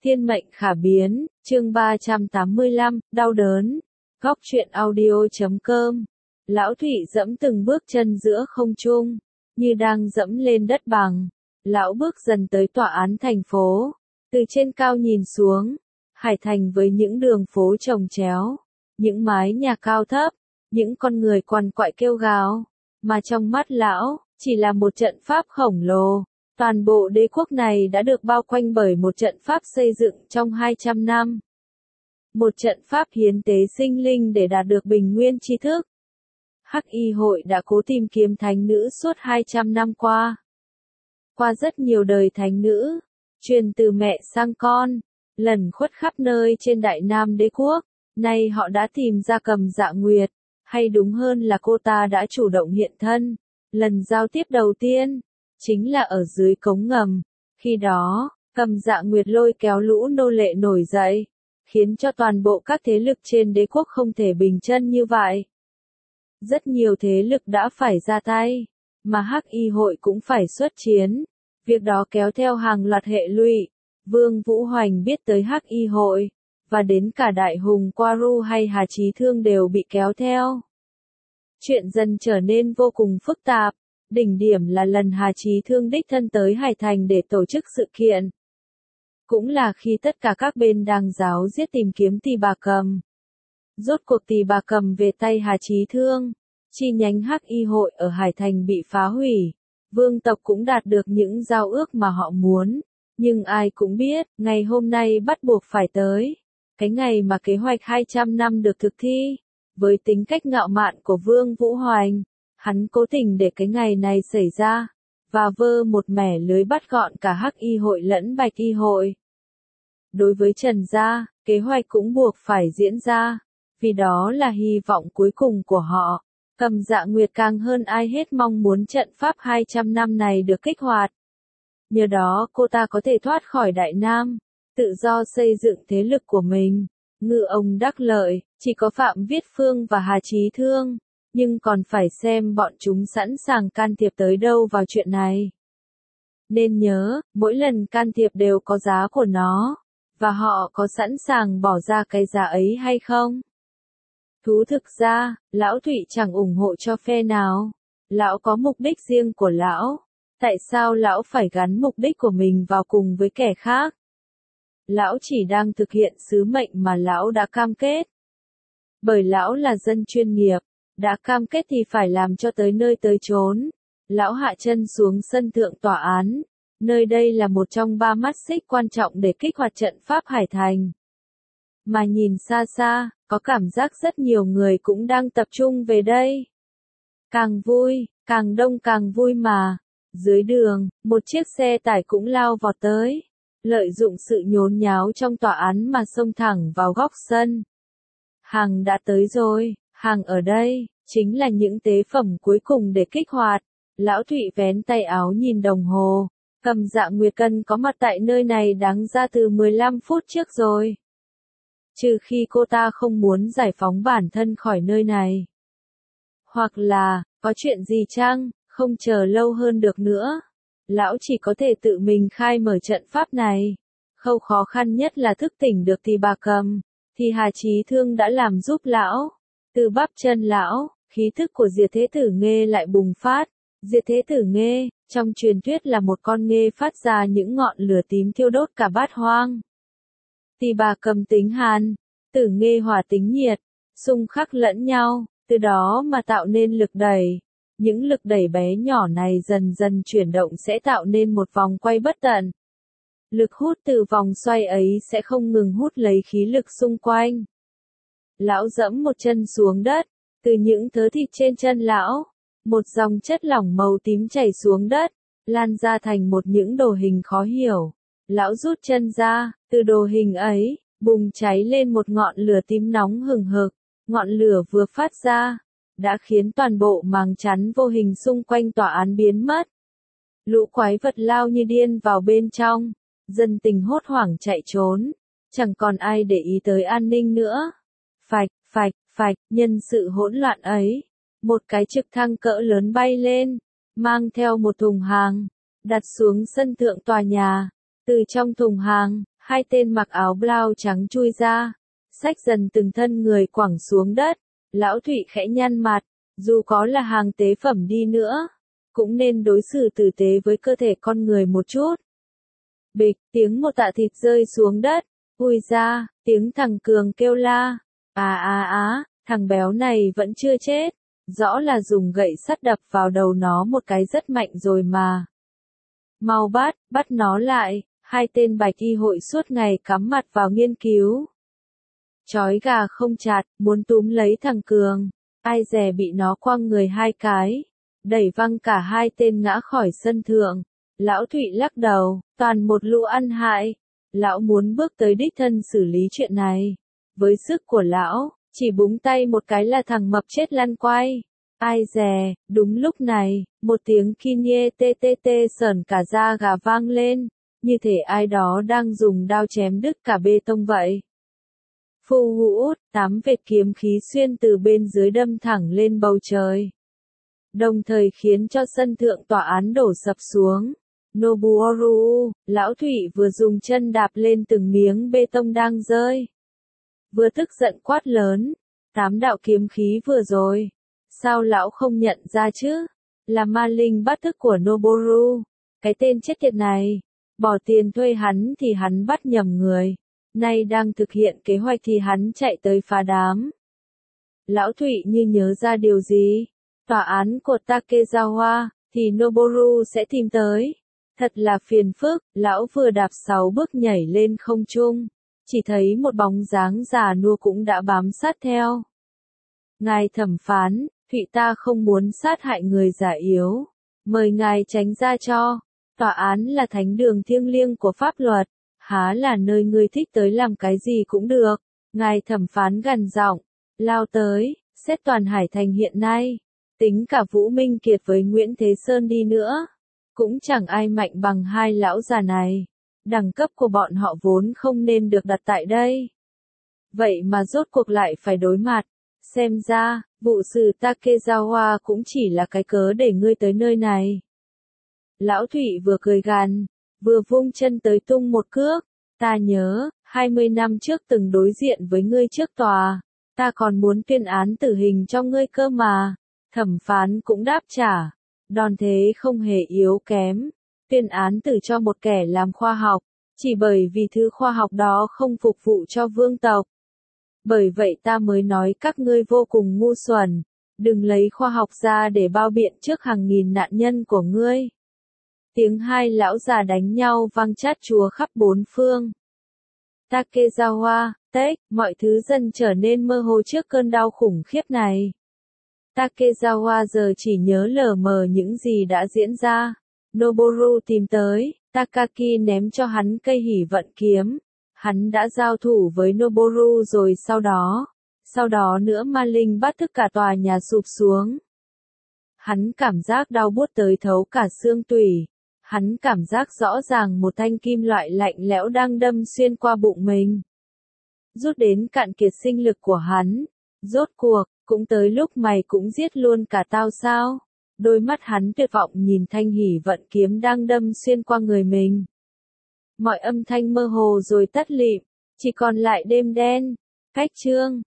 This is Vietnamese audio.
Thiên mệnh khả biến, chương 385, đau đớn. Góc truyện audio.com. Lão Thụy dẫm từng bước chân giữa không trung, như đang dẫm lên đất bằng. Lão bước dần tới tòa án thành phố. Từ trên cao nhìn xuống, Hải Thành với những đường phố chồng chéo, những mái nhà cao thấp, những con người quằn quại kêu gào, mà trong mắt lão, chỉ là một trận pháp khổng lồ. Toàn bộ đế quốc này đã được bao quanh bởi một trận pháp xây dựng trong 200 năm. Một trận pháp hiến tế sinh linh để đạt được bình nguyên tri thức. Hắc Y hội đã cố tìm kiếm thánh nữ suốt 200 năm qua. Qua rất nhiều đời thánh nữ, truyền từ mẹ sang con, lần khuất khắp nơi trên Đại Nam đế quốc, nay họ đã tìm ra Cầm Dạ Nguyệt, hay đúng hơn là cô ta đã chủ động hiện thân. Lần giao tiếp đầu tiên chính là ở dưới cống ngầm. Khi đó, Cầm Dạ Nguyệt lôi kéo lũ nô lệ nổi dậy, khiến cho toàn bộ các thế lực trên đế quốc không thể bình chân như vậy. Rất nhiều thế lực đã phải ra tay, mà Hắc Y hội cũng phải xuất chiến. Việc đó kéo theo hàng loạt hệ lụy. Vương Vũ Hoành biết tới Hắc Y hội, và đến cả Đại Hùng Quaru hay Hà Chí Thương đều bị kéo theo. Chuyện dần trở nên vô cùng phức tạp. Đỉnh điểm là lần Hà Chí Thương đích thân tới Hải Thành để tổ chức sự kiện. Cũng là khi tất cả các bên đang ráo riết tìm kiếm Tỳ Bà Cầm. Rốt cuộc Tỳ Bà Cầm về tay Hà Chí Thương. Chi nhánh Hắc Y hội ở Hải Thành bị phá hủy. Vương tộc cũng đạt được những giao ước mà họ muốn. Nhưng ai cũng biết, ngày hôm nay bắt buộc phải tới. Cái ngày mà kế hoạch 200 năm được thực thi. Với tính cách ngạo mạn của Vương Vũ Hoành, hắn cố tình để cái ngày này xảy ra, và vơ một mẻ lưới bắt gọn cả Hắc Y hội lẫn Bạch Y hội. Đối với Trần gia, kế hoạch cũng buộc phải diễn ra, vì đó là hy vọng cuối cùng của họ. Cầm Dạ Nguyệt càng hơn ai hết mong muốn trận pháp 200 năm này được kích hoạt. Nhờ đó cô ta có thể thoát khỏi Đại Nam, tự do xây dựng thế lực của mình. Ngư ông đắc lợi, chỉ có Phạm Viết Phương và Hà Chí Thương, nhưng còn phải xem bọn chúng sẵn sàng can thiệp tới đâu vào chuyện này. Nên nhớ, mỗi lần can thiệp đều có giá của nó, và họ có sẵn sàng bỏ ra cái giá ấy hay không? Thú thực ra, Lão Thụy chẳng ủng hộ cho phe nào. Lão có mục đích riêng của lão. Tại sao lão phải gắn mục đích của mình vào cùng với kẻ khác? Lão chỉ đang thực hiện sứ mệnh mà lão đã cam kết. Bởi lão là dân chuyên nghiệp, đã cam kết thì phải làm cho tới nơi tới chốn. Lão hạ chân xuống sân thượng tòa án. Nơi đây là một trong 3 mắt xích quan trọng để kích hoạt trận pháp Hải Thành. Mà nhìn xa xa, có cảm giác rất nhiều người cũng đang tập trung về đây. Càng vui, càng đông càng vui mà. Dưới đường, một chiếc xe tải cũng lao vọt tới. Lợi dụng sự nhốn nháo trong tòa án mà xông thẳng vào góc sân. Hàng đã tới rồi, hàng ở đây, chính là những tế phẩm cuối cùng để kích hoạt. Lão Thụy vén tay áo nhìn đồng hồ. Cầm Dạ Nguyệt cần có mặt tại nơi này đáng ra từ 15 phút trước rồi. Trừ khi cô ta không muốn giải phóng bản thân khỏi nơi này. Hoặc là, có chuyện gì chăng, không chờ lâu hơn được nữa. Lão chỉ có thể tự mình khai mở trận pháp này. Khâu khó khăn nhất là thức tỉnh được Tỳ Bà Cầm, thì Hà Chí Thương đã làm giúp lão. Từ bắp chân lão, khí thức của Diệt Thế Tử Nghê lại bùng phát. Diệt Thế Tử Nghê, trong truyền thuyết là một con nghê phát ra những ngọn lửa tím thiêu đốt cả bát hoang. Tỳ Bà Cầm tính hàn, Tử Nghê hỏa tính nhiệt, xung khắc lẫn nhau, từ đó mà tạo nên lực đẩy. Những lực đẩy bé nhỏ này dần dần chuyển động sẽ tạo nên một vòng quay bất tận. Lực hút từ vòng xoay ấy sẽ không ngừng hút lấy khí lực xung quanh. Lão dẫm một chân xuống đất, từ những thớ thịt trên chân lão, một dòng chất lỏng màu tím chảy xuống đất, lan ra thành một những đồ hình khó hiểu. Lão rút chân ra, từ đồ hình ấy, bùng cháy lên một ngọn lửa tím nóng hừng hực. Ngọn lửa vừa phát ra, đã khiến toàn bộ màng chắn vô hình xung quanh tòa án biến mất. Lũ quái vật lao như điên vào bên trong, dân tình hốt hoảng chạy trốn, chẳng còn ai để ý tới an ninh nữa. Phạch, phạch, phạch, nhân sự hỗn loạn ấy, một cái trực thăng cỡ lớn bay lên, mang theo một thùng hàng, đặt xuống sân thượng tòa nhà. Từ trong thùng hàng, Hai tên mặc áo blau trắng chui ra, xách dần từng thân người quẳng xuống đất. Lão Thụy khẽ nhăn mặt, dù có là hàng tế phẩm đi nữa, cũng nên đối xử tử tế với cơ thể con người một chút. Bịch, tiếng một tạ thịt rơi xuống đất, ui ra, tiếng thằng Cường kêu la. Thằng béo này vẫn chưa chết, rõ là dùng gậy sắt đập vào đầu nó một cái rất mạnh rồi mà. Mau bắt nó lại, hai tên bạch y hội suốt ngày cắm mặt vào nghiên cứu. Chói gà không chặt, muốn túm lấy thằng Cường, ai dè bị nó quăng người hai cái, đẩy văng cả hai tên ngã khỏi sân thượng. Lão Thụy lắc đầu, toàn một lũ ăn hại. Lão muốn bước tới đích thân xử lý chuyện này. Với sức của lão, chỉ búng tay một cái là thằng mập chết lăn quay. Ai dè, đúng lúc này, một tiếng kinye tê tê tê sởn cả da gà vang lên, như thể ai đó đang dùng đao chém đứt cả bê tông vậy. Phù hũ, 8 vệt kiếm khí xuyên từ bên dưới đâm thẳng lên bầu trời, đồng thời khiến cho sân thượng tòa án đổ sập xuống. Nobuoru, Lão Thụy vừa dùng chân đạp lên từng miếng bê tông đang rơi, vừa tức giận quát lớn, 8 đạo kiếm khí vừa rồi, sao lão không nhận ra chứ? Là ma linh bắt thức của Noboru, cái tên chết tiệt này, bỏ tiền thuê hắn thì hắn bắt nhầm người, nay đang thực hiện kế hoạch thì hắn chạy tới phá đám. Lão Thụy như nhớ ra điều gì, tòa án của Takezawa, thì Noboru sẽ tìm tới. Thật là phiền phức, lão vừa đạp 6 bước nhảy lên không trung, chỉ thấy một bóng dáng già nua cũng đã bám sát theo. Ngài thẩm phán, Thụy ta không muốn sát hại người già yếu, mời ngài tránh ra cho. Tòa án là thánh đường thiêng liêng của pháp luật, há là nơi ngươi thích tới làm cái gì cũng được. Ngài thẩm phán gằn giọng, lao tới, xét toàn Hải Thành hiện nay, tính cả Vũ Minh Kiệt với Nguyễn Thế Sơn đi nữa, cũng chẳng ai mạnh bằng hai lão già này. Đẳng cấp của bọn họ vốn không nên được đặt tại đây. Vậy mà rốt cuộc lại phải đối mặt. Xem ra, vụ xử Takezawa cũng chỉ là cái cớ để ngươi tới nơi này. Lão Thụy vừa cười gằn, vừa vung chân tới tung một cước. Ta nhớ, 20 năm trước từng đối diện với ngươi trước tòa. Ta còn muốn tuyên án tử hình cho ngươi cơ mà. Thẩm phán cũng đáp trả. Đòn thế không hề yếu kém. Tuyên án tử cho một kẻ làm khoa học, chỉ bởi vì thứ khoa học đó không phục vụ cho vương tộc. Bởi vậy ta mới nói các ngươi vô cùng ngu xuẩn, đừng lấy khoa học ra để bao biện trước hàng nghìn nạn nhân của ngươi. Tiếng hai lão già đánh nhau vang chát chúa khắp bốn phương. Takezawa, mọi thứ dần trở nên mơ hồ trước cơn đau khủng khiếp này. Takezawa giờ chỉ nhớ lờ mờ những gì đã diễn ra. Noboru tìm tới, Takaki ném cho hắn cây hỷ vận kiếm. Hắn đã giao thủ với Noboru rồi sau đó nữa ma linh bắt thức cả tòa nhà sụp xuống. Hắn cảm giác đau buốt tới thấu cả xương tủy. Hắn cảm giác rõ ràng một thanh kim loại lạnh lẽo đang đâm xuyên qua bụng mình. Rút đến cạn kiệt sinh lực của hắn. Rốt cuộc, cũng tới lúc mày cũng giết luôn cả tao sao? Đôi mắt hắn tuyệt vọng nhìn thanh hỷ vận kiếm đang đâm xuyên qua người mình. Mọi âm thanh mơ hồ rồi tắt lịm, chỉ còn lại đêm đen. Cách chương